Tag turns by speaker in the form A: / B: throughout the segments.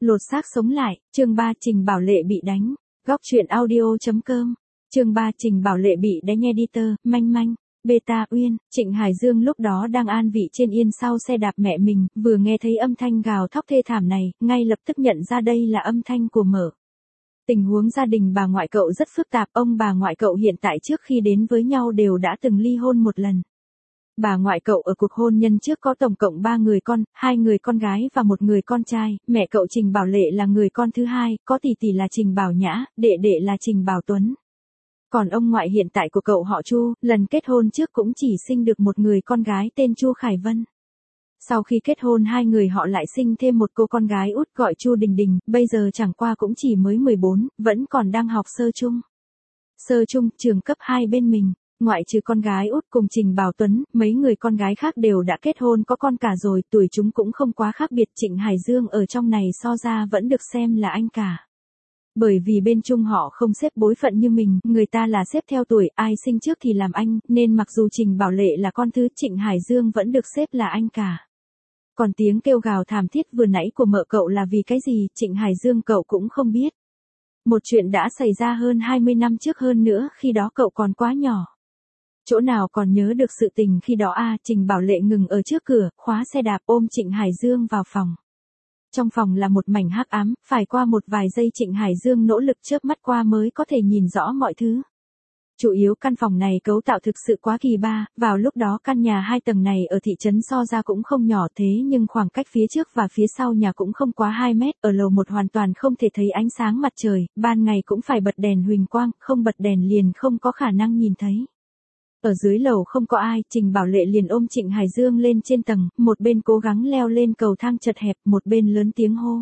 A: Lột xác sống lại, chương 3 Trình Bảo Lệ bị đánh. Góc truyện audio.com. Chương 3 Trình Bảo Lệ bị đánh. Editor, Manh Manh. Beta Uyên. Trịnh Hải Dương lúc đó đang an vị trên yên sau xe đạp mẹ mình, vừa nghe thấy âm thanh gào thóc thê thảm này, ngay lập tức nhận ra đây là âm thanh của Mở. Tình huống gia đình bà ngoại cậu rất phức tạp, ông bà ngoại cậu hiện tại trước khi đến với nhau đều đã từng ly hôn một lần. Bà ngoại cậu ở cuộc hôn nhân trước có tổng cộng 3 người con, 2 người con gái và 1 người con trai, mẹ cậu Trình Bảo Lệ là người con thứ hai, có tỷ tỷ là Trình Bảo Nhã, đệ đệ là Trình Bảo Tuấn. Còn ông ngoại hiện tại của cậu họ Chu, lần kết hôn trước cũng chỉ sinh được 1 người con gái tên Chu Khải Vân. Sau khi kết hôn 2 người họ lại sinh thêm 1 cô con gái út gọi Chu Đình Đình, bây giờ chẳng qua cũng chỉ mới 14, vẫn còn đang học sơ trung. Sơ trung, trường cấp 2 bên mình. Ngoại trừ con gái út cùng Trình Bảo Tuấn, mấy người con gái khác đều đã kết hôn có con cả rồi, tuổi chúng cũng không quá khác biệt. Trịnh Hải Dương ở trong này so ra vẫn được xem là anh cả. Bởi vì bên Trung họ không xếp bối phận như mình, người ta là xếp theo tuổi, ai sinh trước thì làm anh, nên mặc dù Trình Bảo Lệ là con thứ, Trịnh Hải Dương vẫn được xếp là anh cả. Còn tiếng kêu gào thảm thiết vừa nãy của mợ cậu là vì cái gì, Trịnh Hải Dương cậu cũng không biết. Một chuyện đã xảy ra hơn 20 năm trước, hơn nữa khi đó cậu còn quá nhỏ. Chỗ nào còn nhớ được sự tình khi đó à? Trình Bảo Lệ ngừng ở trước cửa, khóa xe đạp ôm Trịnh Hải Dương vào phòng. Trong phòng là một mảnh hắc ám, phải qua một vài giây Trịnh Hải Dương nỗ lực chớp mắt qua mới có thể nhìn rõ mọi thứ. Chủ yếu căn phòng này cấu tạo thực sự quá kỳ ba, vào lúc đó căn nhà 2 tầng này ở thị trấn so ra cũng không nhỏ thế nhưng khoảng cách phía trước và phía sau nhà cũng không quá 2 mét, ở lầu 1 hoàn toàn không thể thấy ánh sáng mặt trời, ban ngày cũng phải bật đèn huỳnh quang, không bật đèn liền không có khả năng nhìn thấy. Ở dưới lầu không có ai, Trình Bảo Lệ liền ôm Trịnh Hải Dương lên trên tầng, một bên cố gắng leo lên cầu thang chật hẹp, một bên lớn tiếng hô.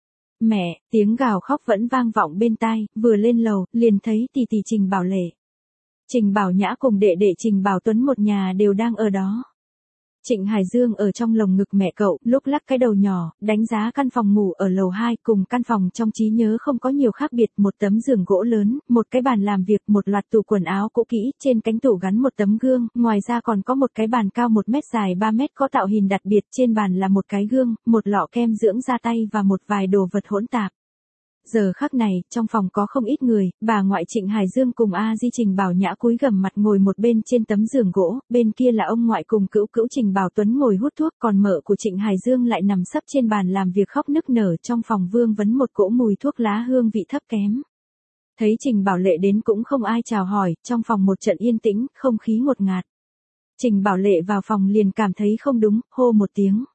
A: Mẹ, tiếng gào khóc vẫn vang vọng bên tai, vừa lên lầu, liền thấy tỷ tỷ Trình Bảo Lệ. Trình Bảo Nhã cùng đệ đệ Trình Bảo Tuấn một nhà đều đang ở đó. Trịnh Hải Dương ở trong lồng ngực mẹ cậu, lúc lắc cái đầu nhỏ, đánh giá căn phòng ngủ ở lầu 2 cùng căn phòng trong trí nhớ không có nhiều khác biệt, một tấm giường gỗ lớn, một cái bàn làm việc, một loạt tủ quần áo cũ kỹ, trên cánh tủ gắn một tấm gương, ngoài ra còn có một cái bàn cao 1 mét dài 3 mét có tạo hình đặc biệt, trên bàn là một cái gương, một lọ kem dưỡng da tay và một vài đồ vật hỗn tạp. Giờ khắc này, trong phòng có không ít người, bà ngoại Trịnh Hải Dương cùng A Di Trình Bảo Nhã cúi gằm mặt ngồi một bên trên tấm giường gỗ, bên kia là ông ngoại cùng cữu cữu Trình Bảo Tuấn ngồi hút thuốc, còn mợ của Trịnh Hải Dương lại nằm sấp trên bàn làm việc khóc nức nở, trong phòng vương vấn một cỗ mùi thuốc lá hương vị thấp kém. Thấy Trình Bảo Lệ đến cũng không ai chào hỏi, trong phòng một trận yên tĩnh, không khí ngột ngạt. Trình Bảo Lệ vào phòng liền cảm thấy không đúng, hô một tiếng.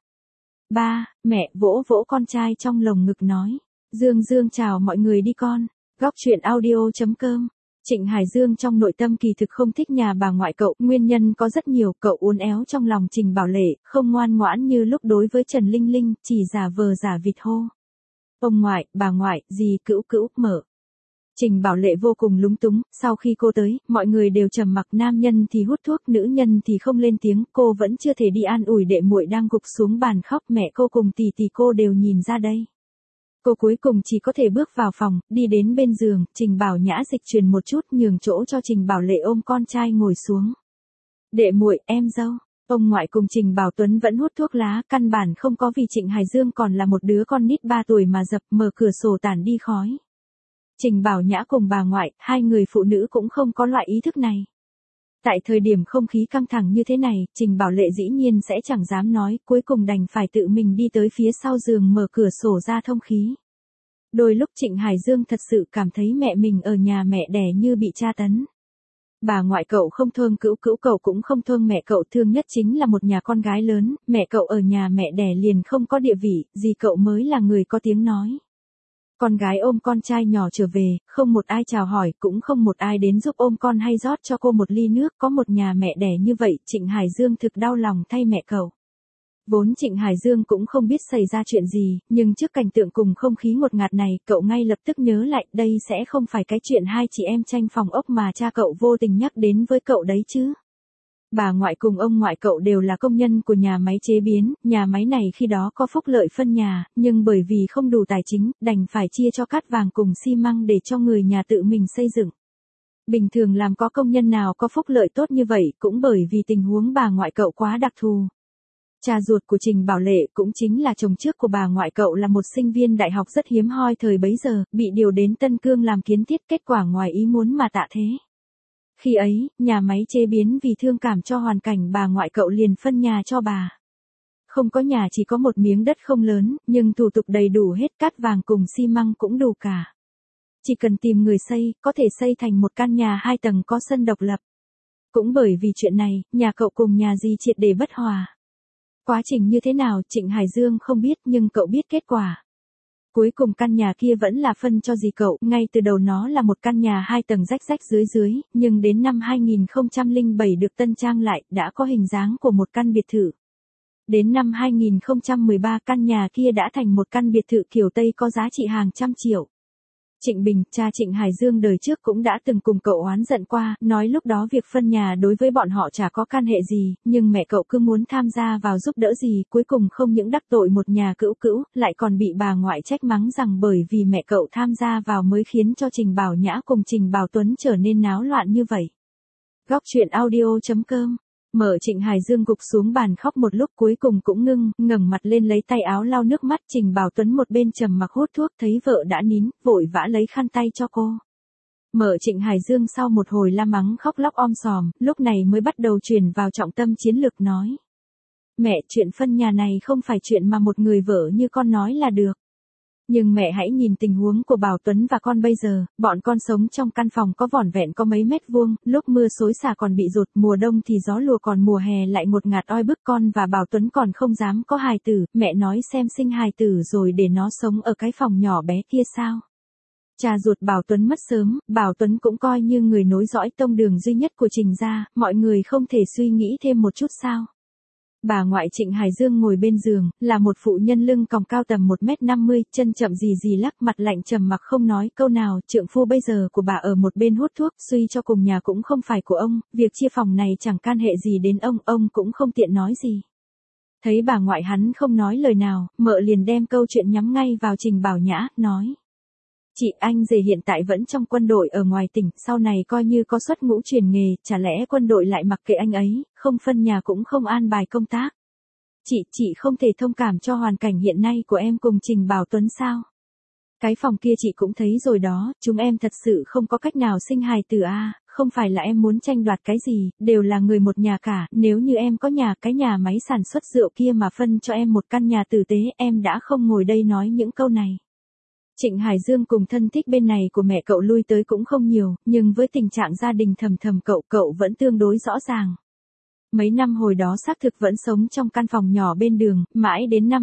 A: Ba, mẹ, vỗ vỗ con trai trong lồng ngực nói. Dương Dương chào mọi người đi con. Góc truyện audio.com. Trịnh Hải Dương trong nội tâm kỳ thực không thích nhà bà ngoại cậu, nguyên nhân có rất nhiều, cậu uốn éo trong lòng Trình Bảo Lệ, không ngoan ngoãn như lúc đối với Trần Linh Linh, chỉ giả vờ giả vịt hô. Ông ngoại, bà ngoại, dì cữu cữu, mở. Trình Bảo Lệ vô cùng lúng túng, sau khi cô tới, mọi người đều trầm mặc, nam nhân thì hút thuốc, nữ nhân thì không lên tiếng, cô vẫn chưa thể đi an ủi đệ muội đang gục xuống bàn khóc, mẹ cô cùng tỷ tỷ cô đều nhìn ra đây. Cô cuối cùng chỉ có thể bước vào phòng, đi đến bên giường, Trình Bảo Nhã dịch chuyển một chút nhường chỗ cho Trình Bảo Lệ ôm con trai ngồi xuống. Đệ muội, em dâu. Ông ngoại cùng Trình Bảo Tuấn vẫn hút thuốc lá, căn bản không có vì Trịnh Hải Dương còn là một đứa con nít 3 tuổi mà dập, mở cửa sổ tản đi khói. Trình Bảo Nhã cùng bà ngoại, 2 người phụ nữ cũng không có loại ý thức này. Tại thời điểm không khí căng thẳng như thế này, Trình Bảo Lệ dĩ nhiên sẽ chẳng dám nói, cuối cùng đành phải tự mình đi tới phía sau giường mở cửa sổ ra thông khí. Đôi lúc Trịnh Hải Dương thật sự cảm thấy mẹ mình ở nhà mẹ đẻ như bị tra tấn. Bà ngoại cậu không thương cữu cữu cậu cũng không thương mẹ cậu, thương nhất chính là một nhà con gái lớn, mẹ cậu ở nhà mẹ đẻ liền không có địa vị, dì cậu mới là người có tiếng nói. Con gái ôm con trai nhỏ trở về, không một ai chào hỏi, cũng không một ai đến giúp ôm con hay rót cho cô một ly nước, có một nhà mẹ đẻ như vậy, Trịnh Hải Dương thực đau lòng thay mẹ cậu. Vốn Trịnh Hải Dương cũng không biết xảy ra chuyện gì, nhưng trước cảnh tượng cùng không khí ngột ngạt này, cậu ngay lập tức nhớ lại, đây sẽ không phải cái chuyện 2 chị em tranh phòng ốc mà cha cậu vô tình nhắc đến với cậu đấy chứ. Bà ngoại cùng ông ngoại cậu đều là công nhân của nhà máy chế biến, nhà máy này khi đó có phúc lợi phân nhà, nhưng bởi vì không đủ tài chính, đành phải chia cho cát vàng cùng xi măng để cho người nhà tự mình xây dựng. Bình thường làm có công nhân nào có phúc lợi tốt như vậy, cũng bởi vì tình huống bà ngoại cậu quá đặc thù. Cha ruột của Trình Bảo Lệ cũng chính là chồng trước của bà ngoại cậu là một sinh viên đại học rất hiếm hoi thời bấy giờ, bị điều đến Tân Cương làm kiến thiết, kết quả ngoài ý muốn mà tạ thế. Khi ấy, nhà máy chế biến vì thương cảm cho hoàn cảnh bà ngoại cậu liền phân nhà cho bà. Không có nhà, chỉ có một miếng đất không lớn, nhưng thủ tục đầy đủ hết, cát vàng cùng xi măng cũng đủ cả. Chỉ cần tìm người xây, có thể xây thành một căn nhà 2 tầng có sân độc lập. Cũng bởi vì chuyện này, nhà cậu cùng nhà dì triệt để bất hòa. Quá trình như thế nào Trịnh Hải Dương không biết, nhưng cậu biết kết quả. Cuối cùng căn nhà kia vẫn là phân cho dì cậu, ngay từ đầu nó là một căn nhà 2 tầng rách rách dưới dưới, nhưng đến năm 2007 được tân trang lại, đã có hình dáng của một căn biệt thự. Đến năm 2013 căn nhà kia đã thành một căn biệt thự kiểu Tây có giá trị hàng trăm triệu. Trịnh Bình, cha Trịnh Hải Dương đời trước cũng đã từng cùng cậu oán giận qua, nói lúc đó việc phân nhà đối với bọn họ chả có can hệ gì, nhưng mẹ cậu cứ muốn tham gia vào giúp đỡ gì, cuối cùng không những đắc tội một nhà cữu cữu, lại còn bị bà ngoại trách mắng rằng bởi vì mẹ cậu tham gia vào mới khiến cho Trình Bảo Nhã cùng Trình Bảo Tuấn trở nên náo loạn như vậy. Góc truyện audio.com. Mở Trịnh Hải Dương gục xuống bàn khóc một lúc, cuối cùng cũng ngẩng mặt lên lấy tay áo lau nước mắt. Trình Bảo Tuấn một bên trầm mặc hút thuốc, thấy vợ đã nín, vội vã lấy khăn tay cho cô. Mở Trịnh Hải Dương sau một hồi la mắng khóc lóc om sòm, lúc này mới bắt đầu chuyển vào trọng tâm chiến lược nói. Mẹ, chuyện phân nhà này không phải chuyện mà một người vợ như con nói là được. Nhưng mẹ hãy nhìn tình huống của Bảo Tuấn và con bây giờ, bọn con sống trong căn phòng có vỏn vẹn có mấy mét vuông, lúc mưa xối xả còn bị dột, mùa đông thì gió lùa, còn mùa hè lại ngột ngạt oi bức, con và Bảo Tuấn còn không dám có hài tử, mẹ nói xem sinh hài tử rồi để nó sống ở cái phòng nhỏ bé kia sao. Cha ruột Bảo Tuấn mất sớm, Bảo Tuấn cũng coi như người nối dõi tông đường duy nhất của Trình gia, mọi người không thể suy nghĩ thêm một chút sao. Bà ngoại Trịnh Hải Dương ngồi bên giường, là một phụ nhân lưng còng cao tầm 1m50, chân chậm rì lắc, mặt lạnh trầm mặc không nói câu nào. Trượng phu bây giờ của bà ở một bên hút thuốc, suy cho cùng nhà cũng không phải của ông, việc chia phòng này chẳng can hệ gì đến ông cũng không tiện nói gì. Thấy bà ngoại hắn không nói lời nào, mợ liền đem câu chuyện nhắm ngay vào Trình Bảo Nhã, nói. Chị, anh rể hiện tại vẫn trong quân đội ở ngoài tỉnh, sau này coi như có xuất ngũ truyền nghề, chả lẽ quân đội lại mặc kệ anh ấy, không phân nhà cũng không an bài công tác. Chị không thể thông cảm cho hoàn cảnh hiện nay của em cùng Trình Bảo Tuấn sao? Cái phòng kia chị cũng thấy rồi đó, chúng em thật sự không có cách nào sinh hài tử à, không phải là em muốn tranh đoạt cái gì, đều là người một nhà cả, nếu như em có nhà, cái nhà máy sản xuất rượu kia mà phân cho em một căn nhà tử tế, em đã không ngồi đây nói những câu này. Trịnh Hải Dương cùng thân thích bên này của mẹ cậu lui tới cũng không nhiều, nhưng với tình trạng gia đình thầm cậu vẫn tương đối rõ ràng. Mấy năm hồi đó xác thực vẫn sống trong căn phòng nhỏ bên đường, mãi đến năm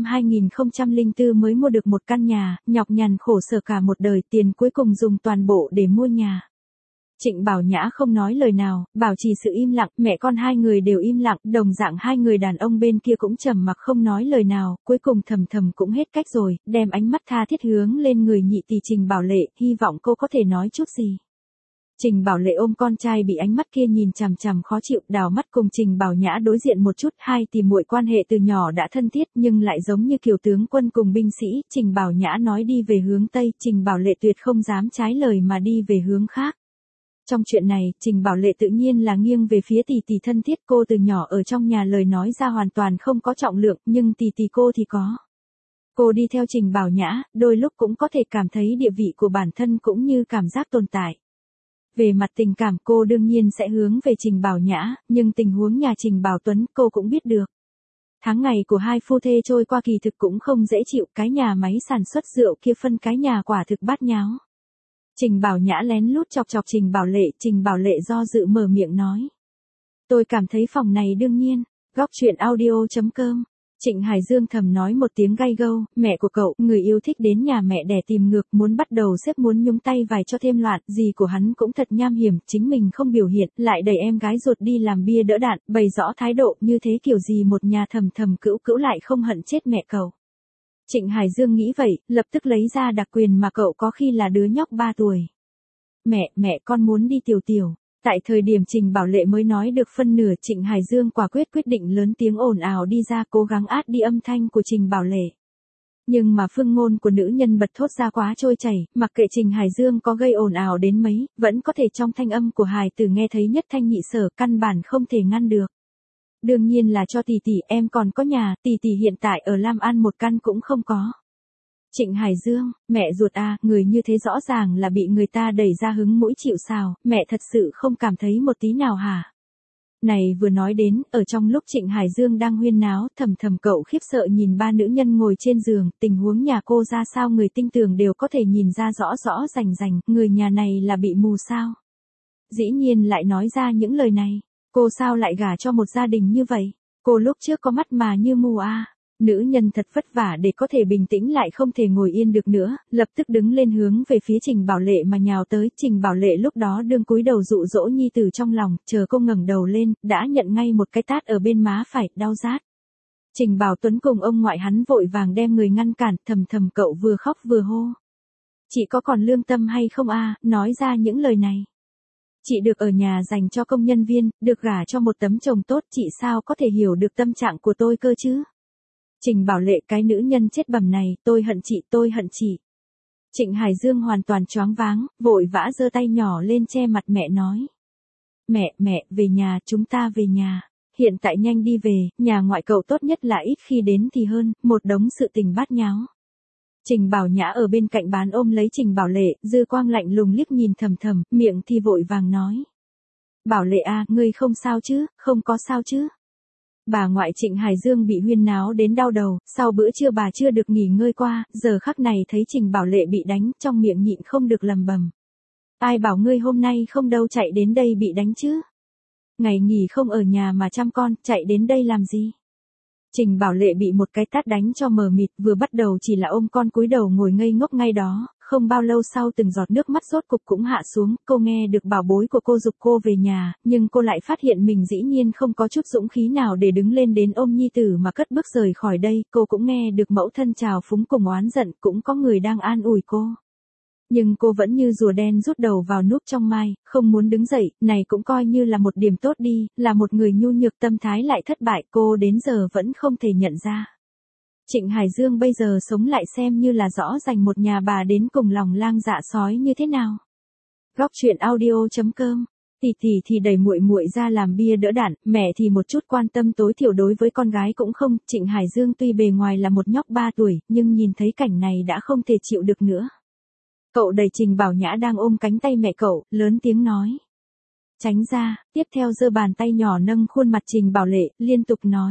A: 2004 mới mua được một căn nhà, nhọc nhằn khổ sở cả một đời, tiền cuối cùng dùng toàn bộ để mua nhà. Trịnh Bảo Nhã không nói lời nào, bảo trì sự im lặng, mẹ con hai người đều im lặng, đồng dạng hai người đàn ông bên kia cũng trầm mặc không nói lời nào, cuối cùng thầm cũng hết cách rồi, đem ánh mắt tha thiết hướng lên người nhị tỷ Trình Bảo Lệ, hy vọng cô có thể nói chút gì. Trình Bảo Lệ ôm con trai bị ánh mắt kia nhìn chằm khó chịu, đảo mắt cùng Trình Bảo Nhã đối diện một chút, hai tỷ muội quan hệ từ nhỏ đã thân thiết nhưng lại giống như kiểu tướng quân cùng binh sĩ. Trình Bảo Nhã nói đi về hướng Tây, Trình Bảo Lệ tuyệt không dám trái lời mà đi về hướng khác. Trong chuyện này, Trình Bảo Lệ tự nhiên là nghiêng về phía tỷ thân thiết, cô từ nhỏ ở trong nhà lời nói ra hoàn toàn không có trọng lượng, nhưng tỷ cô thì có. Cô đi theo Trình Bảo Nhã, đôi lúc cũng có thể cảm thấy địa vị của bản thân cũng như cảm giác tồn tại. Về mặt tình cảm cô đương nhiên sẽ hướng về Trình Bảo Nhã, nhưng tình huống nhà Trình Bảo Tuấn cô cũng biết được. Tháng ngày của hai phu thê trôi qua kỳ thực cũng không dễ chịu, cái nhà máy sản xuất rượu kia phân cái nhà quả thực bát nháo. Trình Bảo Nhã lén lút chọc Trình Bảo Lệ do dự mở miệng nói. Tôi cảm thấy phòng này đương nhiên. Góc truyện audio.com. Trịnh Hải Dương thầm nói một tiếng gay gâu, mẹ của cậu, người yêu thích đến nhà mẹ đẻ tìm ngược, muốn bắt đầu xếp, muốn nhúng tay vài cho thêm loạn, dì của hắn cũng thật nham hiểm, chính mình không biểu hiện, lại đẩy em gái ruột đi làm bia đỡ đạn, bày rõ thái độ như thế, kiểu gì một nhà thầm cữu lại không hận chết mẹ cậu. Trịnh Hải Dương nghĩ vậy, lập tức lấy ra đặc quyền mà cậu có khi là đứa nhóc 3 tuổi. Mẹ con muốn đi tiểu. Tại thời điểm Trình Bảo Lệ mới nói được phân nửa, Trịnh Hải Dương quả quyết định lớn tiếng ồn ào đi ra, cố gắng át đi âm thanh của Trình Bảo Lệ. Nhưng mà phương ngôn của nữ nhân bật thốt ra quá trôi chảy, mặc kệ Trình Hải Dương có gây ồn ào đến mấy, vẫn có thể trong thanh âm của hài tử nghe thấy nhất thanh nhị sở, căn bản không thể ngăn được. Đương nhiên là cho tỷ tỷ, em còn có nhà, tỷ tỷ hiện tại ở Lam An một căn cũng không có. Trịnh Hải Dương, mẹ ruột à, người như thế rõ ràng là bị người ta đẩy ra hứng mũi chịu sào, mẹ thật sự không cảm thấy một tí nào hả? Này vừa nói đến, ở trong lúc Trịnh Hải Dương đang huyên náo, thầm thầm cậu khiếp sợ nhìn ba nữ nhân ngồi trên giường, tình huống nhà cô ra sao người tinh tường đều có thể nhìn ra rõ rõ rành rành, người nhà này là bị mù sao? Dĩ nhiên lại nói ra những lời này, cô sao lại gả cho một gia đình như vậy? Cô lúc trước có mắt mà như mù à? Nữ nhân thật vất vả để có thể bình tĩnh lại không thể ngồi yên được nữa, lập tức đứng lên hướng về phía Trình Bảo Lệ mà nhào tới. Trình Bảo Lệ lúc đó đương cúi đầu dụ dỗ nhi tử trong lòng, chờ cô ngẩng đầu lên, đã nhận ngay một cái tát ở bên má phải, đau rát. Trình Bảo Tuấn cùng ông ngoại hắn vội vàng đem người ngăn cản, thầm thầm cậu vừa khóc vừa hô. Chị có còn lương tâm hay không a, nói ra những lời này. Chị được ở nhà dành cho công nhân viên, được gả cho một tấm chồng tốt, chị sao có thể hiểu được tâm trạng của tôi cơ chứ? Trình Bảo Lệ, cái nữ nhân chết bầm này, tôi hận chị, tôi hận chị. Trịnh Hải Dương hoàn toàn choáng váng, vội vã giơ tay nhỏ lên che mặt mẹ nói. Mẹ, về nhà, chúng ta về nhà. Hiện tại nhanh đi về, nhà ngoại cậu tốt nhất là ít khi đến thì hơn, một đống sự tình bát nháo. Trình Bảo Nhã ở bên cạnh bán ôm lấy Trình Bảo Lệ, dư quang lạnh lùng liếc nhìn thầm thầm, miệng thì vội vàng nói. Bảo Lệ à, ngươi không sao chứ, không có sao chứ. Bà ngoại Trịnh Hải Dương bị huyên náo đến đau đầu, sau bữa trưa bà chưa được nghỉ ngơi qua, giờ khắc này thấy Trình Bảo Lệ bị đánh, trong miệng nhịn không được lầm bầm. Ai bảo ngươi hôm nay không đâu chạy đến đây bị đánh chứ? Ngày nghỉ không ở nhà mà chăm con, chạy đến đây làm gì? Trình Bảo Lệ bị một cái tát đánh cho mờ mịt, vừa bắt đầu chỉ là ôm con cúi đầu ngồi ngây ngốc ngay đó, không bao lâu sau từng giọt nước mắt rốt cục cũng hạ xuống, cô nghe được bảo bối của cô giục cô về nhà, nhưng cô lại phát hiện mình dĩ nhiên không có chút dũng khí nào để đứng lên đến ôm nhi tử mà cất bước rời khỏi đây, cô cũng nghe được mẫu thân trào phúng cùng oán giận, cũng có người đang an ủi cô. Nhưng cô vẫn như rùa đen rút đầu vào núp trong mai, không muốn đứng dậy, này cũng coi như là một điểm tốt đi, là một người nhu nhược tâm thái lại thất bại, cô đến giờ vẫn không thể nhận ra. Trịnh Hải Dương bây giờ sống lại xem như là rõ rành một nhà bà đến cùng lòng lang dạ sói như thế nào. Góc truyện audio.com. Tỷ thì đẩy muội muội ra làm bia đỡ đạn, mẹ thì một chút quan tâm tối thiểu đối với con gái cũng không. Trịnh Hải Dương tuy bề ngoài là một nhóc 3 tuổi, nhưng nhìn thấy cảnh này đã không thể chịu được nữa. Cậu đẩy Trình Bảo Nhã đang ôm cánh tay mẹ cậu, lớn tiếng nói. Tránh ra, tiếp theo giơ bàn tay nhỏ nâng khuôn mặt Trình Bảo Lệ, liên tục nói.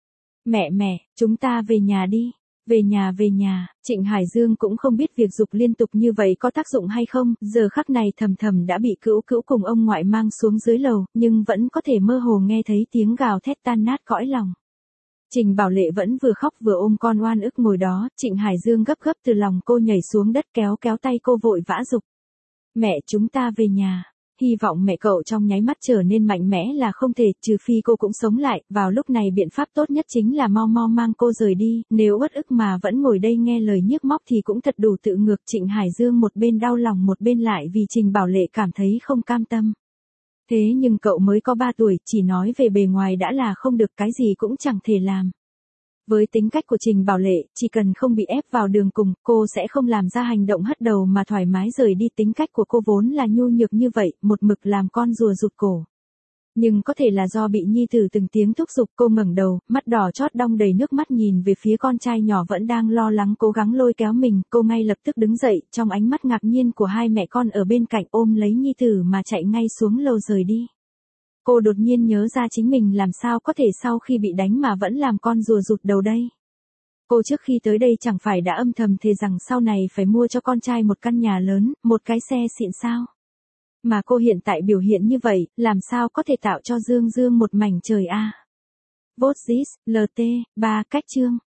A: Mẹ, chúng ta về nhà đi. Về nhà, Trịnh Hải Dương cũng không biết việc giục liên tục như vậy có tác dụng hay không, giờ khắc này thầm thầm đã bị cữu cùng ông ngoại mang xuống dưới lầu, nhưng vẫn có thể mơ hồ nghe thấy tiếng gào thét tan nát cõi lòng. Trình Bảo Lệ vẫn vừa khóc vừa ôm con oan ức ngồi đó, Trịnh Hải Dương gấp từ lòng cô nhảy xuống đất kéo tay cô vội vã giục. Mẹ, chúng ta về nhà. Hy vọng mẹ cậu trong nháy mắt trở nên mạnh mẽ là không thể, trừ phi cô cũng sống lại, vào lúc này biện pháp tốt nhất chính là mau mang cô rời đi, nếu uất ức mà vẫn ngồi đây nghe lời nhiếc móc thì cũng thật đủ tự ngược. Trịnh Hải Dương một bên đau lòng một bên lại vì Trình Bảo Lệ cảm thấy không cam tâm. Thế nhưng cậu mới có 3 tuổi, chỉ nói về bề ngoài đã là không được, cái gì cũng chẳng thể làm. Với tính cách của Trình Bảo Lệ, chỉ cần không bị ép vào đường cùng, cô sẽ không làm ra hành động hất đầu mà thoải mái rời đi. Tính cách của cô vốn là nhu nhược như vậy, một mực làm con rùa rụt cổ. Nhưng có thể là do bị nhi tử từng tiếng thúc giục, cô ngẩng đầu, mắt đỏ chót đong đầy nước mắt nhìn về phía con trai nhỏ vẫn đang lo lắng cố gắng lôi kéo mình, cô ngay lập tức đứng dậy, trong ánh mắt ngạc nhiên của hai mẹ con ở bên cạnh ôm lấy nhi tử mà chạy ngay xuống lầu rời đi. Cô đột nhiên nhớ ra chính mình làm sao có thể sau khi bị đánh mà vẫn làm con rùa rụt đầu đây. Cô trước khi tới đây chẳng phải đã âm thầm thề rằng sau này phải mua cho con trai một căn nhà lớn, một cái xe xịn sao. Mà cô hiện tại biểu hiện như vậy, làm sao có thể tạo cho Dương một mảnh trời a. Vote this, LT, 3 cách chương.